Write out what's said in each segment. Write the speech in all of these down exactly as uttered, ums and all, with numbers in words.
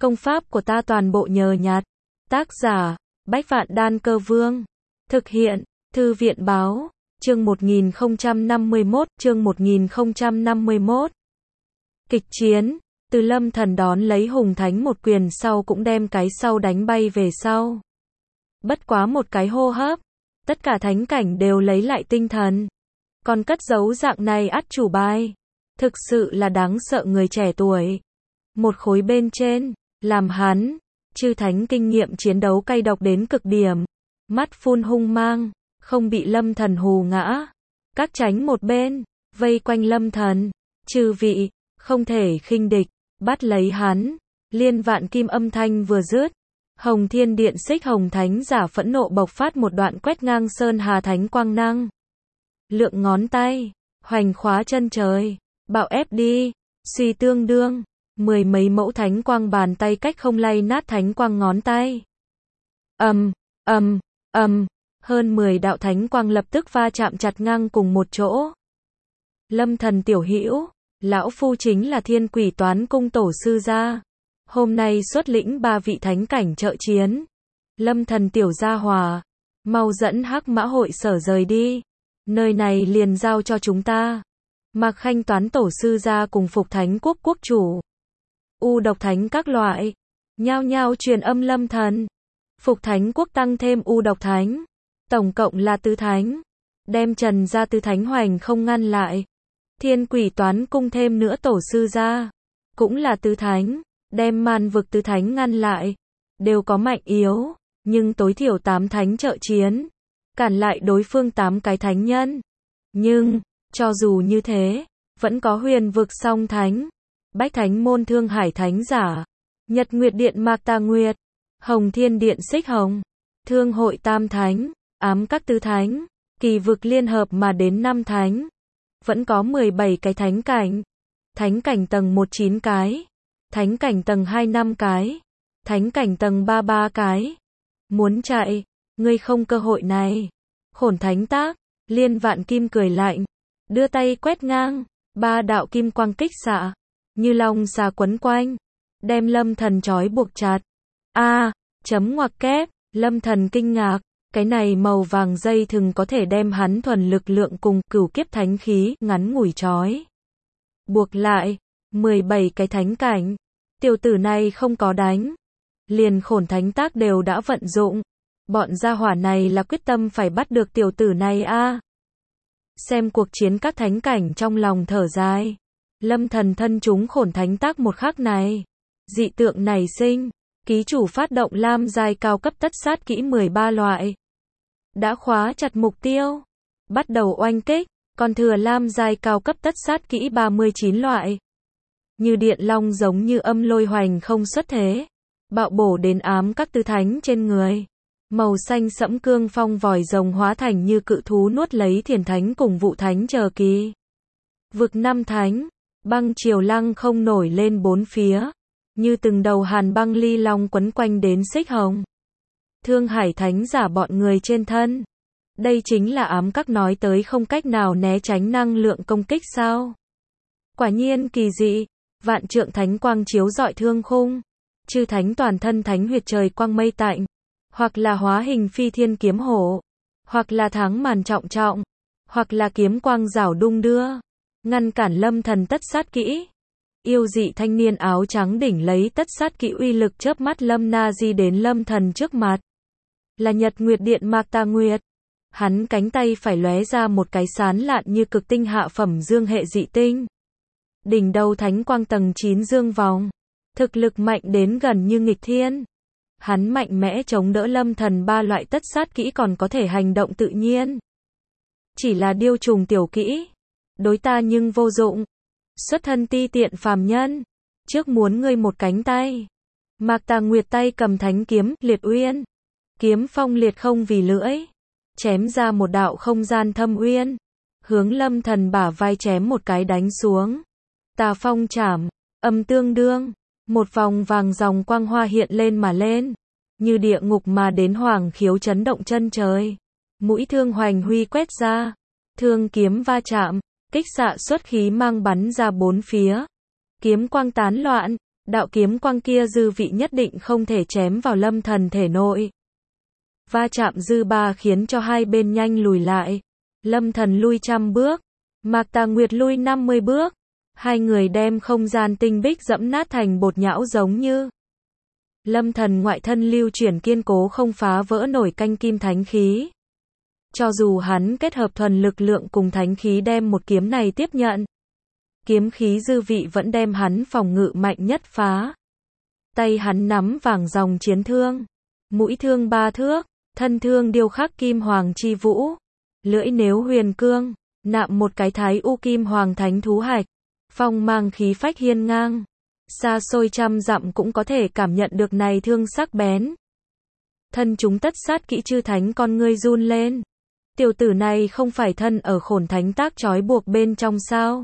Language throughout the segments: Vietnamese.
Công pháp của ta toàn bộ nhờ nhặt. Tác giả, Bách Vạn Đan Cơ Vương. Thực hiện, Thư viện Báo. Chương một nghìn không trăm năm mươi mốt, chương một nghìn không trăm năm mươi mốt. Kịch chiến, Từ Lâm Thần đón lấy Hùng Thánh một quyền sau cũng đem cái sau đánh bay về sau. Bất quá một cái hô hấp, tất cả thánh cảnh đều lấy lại tinh thần. Còn cất giấu dạng này át chủ bài, thực sự là đáng sợ người trẻ tuổi. Một khối bên trên, làm hắn, chư thánh kinh nghiệm chiến đấu cay độc đến cực điểm. Mắt phun hung mang, không bị Lâm Thần hù ngã. Các tránh một bên, vây quanh Lâm Thần. Chư vị, không thể khinh địch, bắt lấy hắn. Liên vạn kim âm thanh vừa dứt. Hồng Thiên Điện Xích Hồng Thánh giả phẫn nộ bộc phát một đoạn quét ngang sơn hà thánh quang năng. Lượng ngón tay, hoành khóa chân trời, bạo ép đi, suy tương đương. Mười mấy mẫu thánh quang bàn tay cách không lay nát thánh quang ngón tay. Ầm, ầm, ầm, hơn mười đạo thánh quang lập tức va chạm chặt ngang cùng một chỗ. Lâm Thần tiểu hữu, lão phu chính là Thiên Quỷ Toán Cung tổ sư gia. Hôm nay xuất lĩnh ba vị thánh cảnh trợ chiến. Lâm Thần tiểu gia hòa, mau dẫn Hắc Mã hội sở rời đi. Nơi này liền giao cho chúng ta. Mạc Khanh Toán tổ sư gia cùng Phục Thánh Quốc quốc chủ. U độc thánh các loại, nhao nhao truyền âm Lâm Thần. Phục Thánh Quốc tăng thêm U độc thánh, tổng cộng là tứ thánh, đem Trần gia tứ thánh hoành không ngăn lại. Thiên Quỷ Toán Cung thêm nữa tổ sư gia, cũng là tứ thánh, đem Man Vực tứ thánh ngăn lại. Đều có mạnh yếu, nhưng tối thiểu tám thánh trợ chiến, cản lại đối phương tám cái thánh nhân. Nhưng, cho dù như thế, vẫn có Huyền Vực song thánh, Bách Thánh môn Thương Hải thánh giả, Nhật Nguyệt Điện Mạc Tà Nguyệt, Hồng Thiên Điện Xích Hồng, Thương Hội tam thánh, Ám các tứ thánh, Kỳ Vực liên hợp mà đến năm thánh. Vẫn có mười bảy cái thánh cảnh. Thánh cảnh tầng một chín cái, thánh cảnh tầng hai năm cái, thánh cảnh tầng ba ba cái. Muốn chạy, ngươi không cơ hội này. Khổn Thánh Tác, Liên Vạn Kim cười lạnh, đưa tay quét ngang, ba đạo kim quang kích xạ, như long xà quấn quanh, đem Lâm Thần trói buộc chặt. A, chấm ngoặc kép, Lâm Thần kinh ngạc, cái này màu vàng dây thừng có thể đem hắn thuần lực lượng cùng cửu kiếp thánh khí ngắn ngủi trói buộc lại. mười bảy cái thánh cảnh, tiểu tử này không có đánh, liền Khổn Thánh Tác đều đã vận dụng. Bọn gia hỏa này là quyết tâm phải bắt được tiểu tử này a. À. Xem cuộc chiến các thánh cảnh trong lòng thở dài. Lâm Thần thân chúng Khổn Thánh Tác một khắc này, dị tượng nảy sinh, ký chủ phát động lam giai cao cấp tất sát kỹ mười ba loại. Đã khóa chặt mục tiêu, bắt đầu oanh kích, còn thừa lam giai cao cấp tất sát kỹ ba mươi chín loại. Như điện long giống như âm lôi hoành không xuất thế, bạo bổ đến ám các tứ thánh trên người. Màu xanh sẫm cương phong vòi rồng hóa thành như cự thú nuốt lấy Thiền Thánh cùng Vụ Thánh chờ kỳ. Vực năm thánh, băng triều lăng không nổi lên bốn phía, như từng đầu hàn băng ly long quấn quanh đến Xích Hồng, Thương Hải thánh giả bọn người trên thân. Đây chính là ám các nói tới không cách nào né tránh năng lượng công kích sao? Quả nhiên kỳ dị, vạn trượng thánh quang chiếu rọi thương khung, chư thánh toàn thân thánh huyệt trời quang mây tạnh, hoặc là hóa hình phi thiên kiếm hổ, hoặc là tháng màn trọng trọng, hoặc là kiếm quang rảo đung đưa, ngăn cản Lâm Thần tất sát kỹ. Yêu dị thanh niên áo trắng đỉnh lấy tất sát kỹ uy lực chớp mắt Lâm Na Di đến Lâm Thần trước mặt. Là Nhật Nguyệt Điện Mạc Tà Nguyệt. Hắn cánh tay phải lóe ra một cái sán lạn như cực tinh hạ phẩm dương hệ dị tinh. Đỉnh đầu thánh quang tầng chín dương vòng, thực lực mạnh đến gần như nghịch thiên. Hắn mạnh mẽ chống đỡ Lâm Thần ba loại tất sát kỹ còn có thể hành động tự nhiên. Chỉ là điêu trùng tiểu kỹ, đối ta nhưng vô dụng. Xuất thân ti tiện phàm nhân, trước muốn ngươi một cánh tay. Mạc Tà Nguyệt tay cầm thánh kiếm, liệt uyên. Kiếm phong liệt không vì lưỡi, chém ra một đạo không gian thâm uyên, hướng Lâm Thần bả vai chém một cái đánh xuống. Tà phong chảm, âm tương đương, một vòng vàng dòng quang hoa hiện lên mà lên, như địa ngục mà đến hoàng khiếu chấn động chân trời. Mũi thương hoành huy quét ra, thương kiếm va chạm, kích xạ xuất khí mang bắn ra bốn phía. Kiếm quang tán loạn, Đạo kiếm quang kia dư vị nhất định không thể chém vào Lâm Thần thể nội. Va chạm dư ba khiến cho hai bên nhanh lùi lại. Lâm Thần lui trăm bước, Mạc Tà Nguyệt lui năm mươi bước. Hai người đem không gian tinh bích dẫm nát thành bột nhão giống như. Lâm Thần ngoại thân lưu chuyển kiên cố không phá vỡ nổi canh kim thánh khí. Cho dù hắn kết hợp thuần lực lượng cùng thánh khí đem một kiếm này tiếp nhận, kiếm khí dư vị vẫn đem hắn phòng ngự mạnh nhất phá. Tay hắn nắm vàng dòng chiến thương, mũi thương ba thước, thân thương điêu khắc kim hoàng chi vũ, lưỡi nếu huyền cương, nạm một cái thái u kim hoàng thánh thú hạch, phong mang khí phách hiên ngang, xa xôi trăm dặm cũng có thể cảm nhận được này thương sắc bén. Thân chúng tất sát kỹ chư thánh con ngươi run lên. Tiểu tử này không phải thân ở khổn thánh tác trói buộc bên trong sao?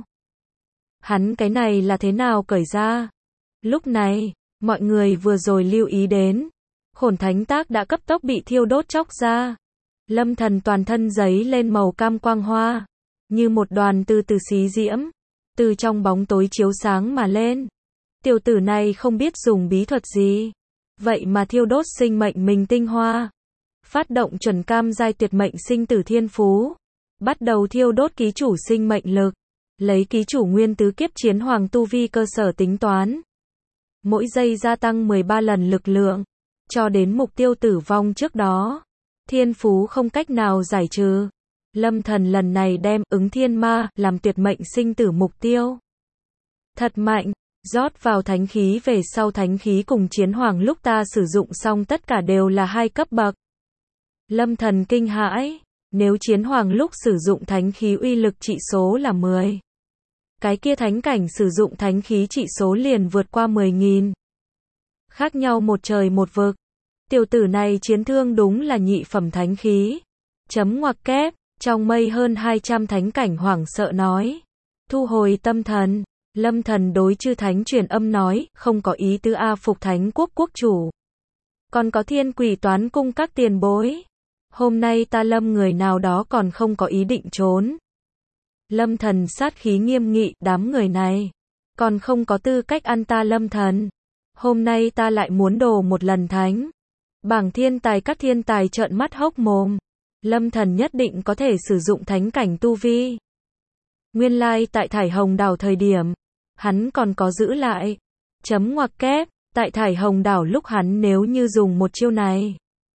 Hắn cái này là thế nào cởi ra? Lúc này, mọi người vừa rồi lưu ý đến, khổn thánh tác đã cấp tốc bị thiêu đốt chóc ra. Lâm Thần toàn thân giấy lên màu cam quang hoa, như một đoàn từ từ xí diễm, từ trong bóng tối chiếu sáng mà lên. Tiểu tử này không biết dùng bí thuật gì, vậy mà thiêu đốt sinh mệnh mình tinh hoa. Phát động chuẩn cam giai tuyệt mệnh sinh tử thiên phú, bắt đầu thiêu đốt ký chủ sinh mệnh lực, lấy ký chủ nguyên tứ kiếp chiến hoàng tu vi cơ sở tính toán. Mỗi giây gia tăng mười ba lần lực lượng, cho đến mục tiêu tử vong trước đó. Thiên phú không cách nào giải trừ. Lâm Thần lần này đem ứng thiên ma làm tuyệt mệnh sinh tử mục tiêu. Thật mạnh, rót vào thánh khí về sau thánh khí cùng chiến hoàng lúc ta sử dụng xong tất cả đều là hai cấp bậc. Lâm Thần kinh hãi, nếu chiến hoàng lúc sử dụng thánh khí uy lực trị số là mười. Cái kia thánh cảnh sử dụng thánh khí trị số liền vượt qua mười nghìn. Khác nhau một trời một vực. Tiểu tử này chiến thương đúng là nhị phẩm thánh khí. Chấm ngoặc kép, trong mây hơn hai trăm thánh cảnh hoảng sợ nói. Thu hồi tâm thần, Lâm Thần đối chư thánh truyền âm nói, không có ý tứ A phục thánh quốc quốc chủ. Còn có thiên quỷ toán cung các tiền bối. Hôm nay ta lâm người nào đó còn không có ý định trốn. Lâm Thần sát khí nghiêm nghị, đám người này còn không có tư cách ăn ta Lâm Thần. Hôm nay ta lại muốn đồ một lần thánh. Bảng thiên tài các thiên tài trợn mắt hốc mồm. Lâm Thần nhất định có thể sử dụng thánh cảnh tu vi. Nguyên lai like tại Thải Hồng đảo thời điểm, hắn còn có giữ lại. Chấm ngoặc kép, tại Thải Hồng đảo lúc hắn nếu như dùng một chiêu này.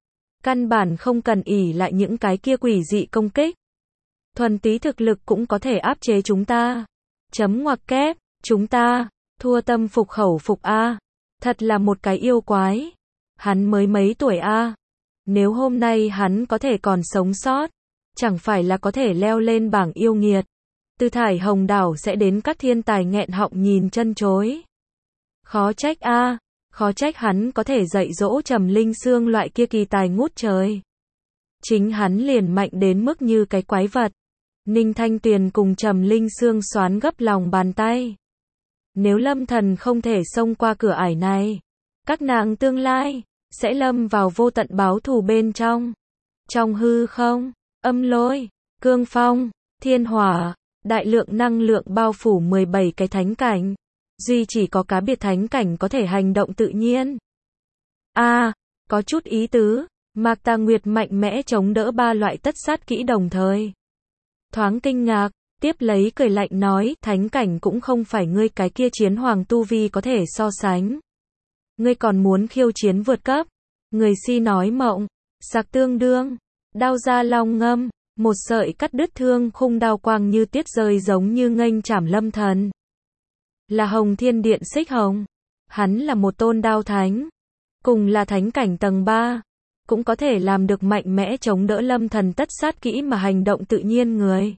Căn bản không cần ỷ lại những cái kia quỷ dị công kích. Thuần tí thực lực cũng có thể áp chế chúng ta. Chấm ngoặc kép, chúng ta, thua tâm phục khẩu phục A. Thật là một cái yêu quái. Hắn mới mấy tuổi A. Nếu hôm nay hắn có thể còn sống sót, chẳng phải là có thể leo lên bảng yêu nghiệt. Từ Thải Hồng đảo sẽ đến các thiên tài nghẹn họng nhìn chân chối. Khó trách A. Khó trách hắn có thể dạy dỗ Trầm Linh Xương loại kia kỳ tài ngút trời. Chính hắn liền mạnh đến mức như cái quái vật. Ninh Thanh Tuyền cùng Trầm Linh Xương xoán gấp lòng bàn tay. Nếu Lâm Thần không thể xông qua cửa ải này, các nàng tương lai sẽ lâm vào vô tận báo thù bên trong. Trong hư không, âm lôi, cương phong, thiên hỏa, đại lượng năng lượng bao phủ mười bảy cái thánh cảnh. Duy chỉ có cá biệt thánh cảnh có thể hành động tự nhiên. A, à, có chút ý tứ. Mạc Tà Nguyệt mạnh mẽ chống đỡ ba loại tất sát kỹ đồng thời. Thoáng kinh ngạc, tiếp lấy cười lạnh nói, thánh cảnh cũng không phải ngươi cái kia chiến hoàng tu vi có thể so sánh. Ngươi còn muốn khiêu chiến vượt cấp. Người si nói mộng, sặc tương đương, đao ra long ngâm, một sợi cắt đứt thương khung đao quang như tiết rơi giống như nghênh chảm Lâm Thần. Là Hồng Thiên Điện Xích Hồng. Hắn là một tôn đao thánh. Cùng là thánh cảnh tầng ba. Cũng có thể làm được mạnh mẽ chống đỡ Lâm Thần tất sát kỹ mà hành động tự nhiên người.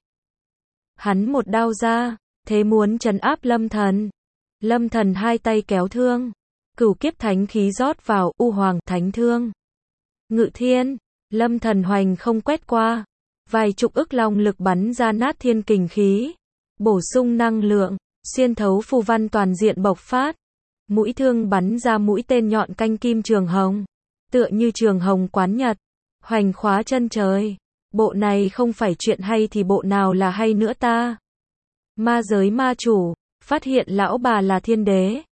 Hắn một đao ra, thế muốn trấn áp Lâm Thần. Lâm Thần hai tay kéo thương. Cửu kiếp thánh khí rót vào, u hoàng thánh thương. Ngự thiên, Lâm Thần hoành không quét qua. Vài chục ức long lực bắn ra nát thiên kình khí. Bổ sung năng lượng. Xuyên thấu phù văn toàn diện bộc phát. Mũi thương bắn ra mũi tên nhọn canh kim trường hồng. Tựa như trường hồng quán nhật. Hoành khóa chân trời. Bộ này không phải chuyện hay thì bộ nào là hay nữa ta. Ma giới ma chủ. Phát hiện lão bà là thiên đế.